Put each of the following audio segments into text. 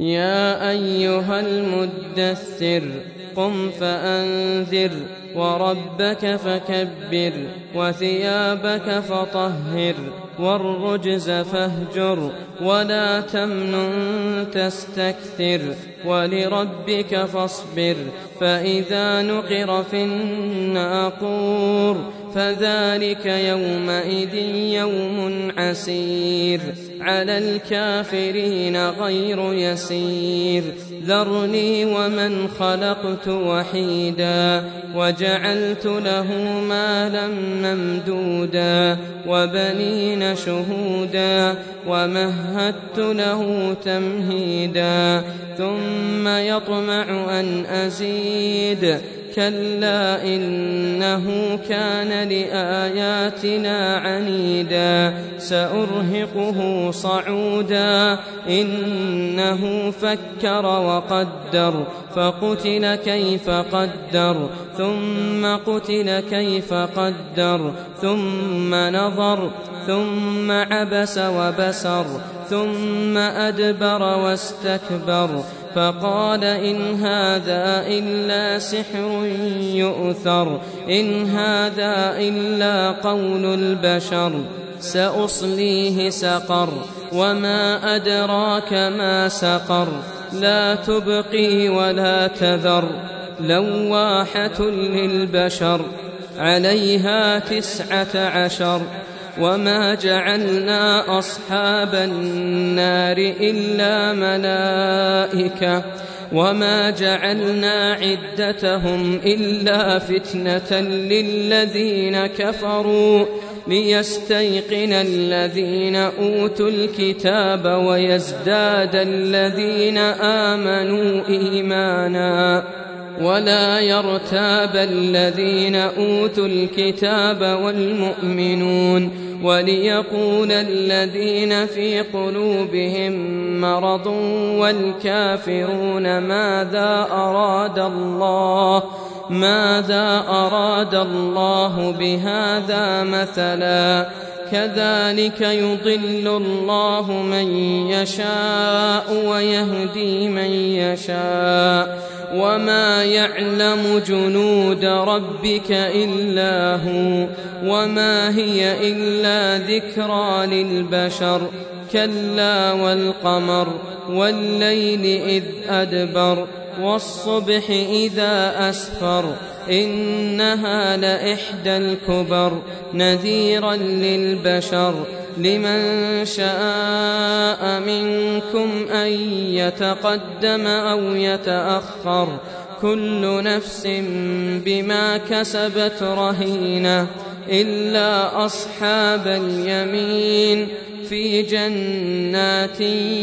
يا أيها المدثر قم فأنذر وربك فكبر وثيابك فطهر والرجز فاهجر ولا تمنن تستكثر ولربك فاصبر فإذا نقر في الناقور فذلك يومئذ يوم عسير على الكافرين غير يسير ذرني ومن خلقت وحيدا وجعلت له مالا ممدودا وبنين شهودا ومهدت له تمهيدا ثم يطمع أن أزيد كلا إنه كان لآياتنا عنيدا سأرهقه صعودا إنه فكر وقدر فقتل كيف قدر ثم قتل كيف قدر ثم نظر ثم عبس وبسر ثم أدبر واستكبر فقال إن هذا إلا سحر يؤثر إن هذا إلا قول البشر سأصليه سقر وما أدراك ما سقر لا تبقي ولا تذر لواحة للبشر عليها 19 وما جعلنا أصحاب النار إلا ملائكة وما جعلنا عدتهم إلا فتنة للذين كفروا ليستيقن الذين أوتوا الكتاب ويزداد الذين آمنوا إيمانا ولا يرتاب الذين أوتوا الكتاب والمؤمنون وليقول الذين في قلوبهم مرض والكافرون ماذا أراد الله بهذا مثلا كذلك يضل الله من يشاء ويهدي من يشاء وما يعلم جنود ربك إلا هو وما هي إلا ذكرى للبشر كلا والقمر والليل إذ أدبر والصبح إذا أسفر إنها لإحدى الكبر نذيرا للبشر لمن شاء منكم أن يتقدم أو يتأخر كل نفس بما كسبت رهينة إلا أصحاب اليمين في جنات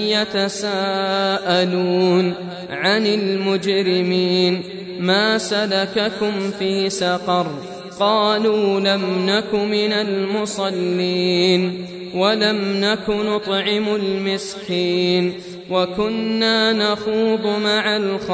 يتساءلون عن المجرمين ما سلككم في سقر قالوا لم نك من المصلين ولم نك نطعم المسكين وكنا نخوض مع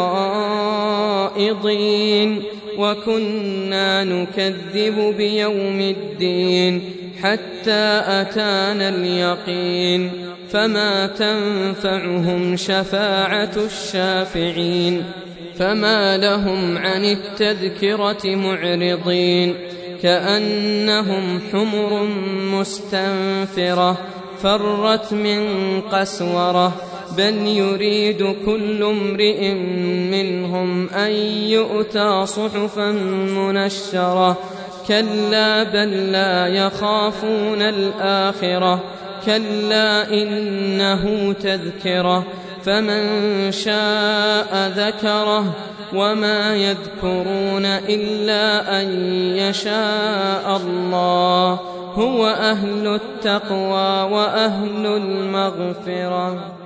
الخائضين وكنا نكذب بيوم الدين حتى أتانا اليقين فما تنفعهم شفاعة الشافعين فما لهم عن التذكرة معرضين كأنهم حمر مستنفرة فرت من قسورة بل يريد كل امرئ منهم أن يؤتى صحفا منشرة كلا بل لا يخافون الآخرة كلا إنه تذكرة فمن شاء ذكره وما يذكرون إلا أن يشاء الله هو أهل التقوى وأهل المغفرة.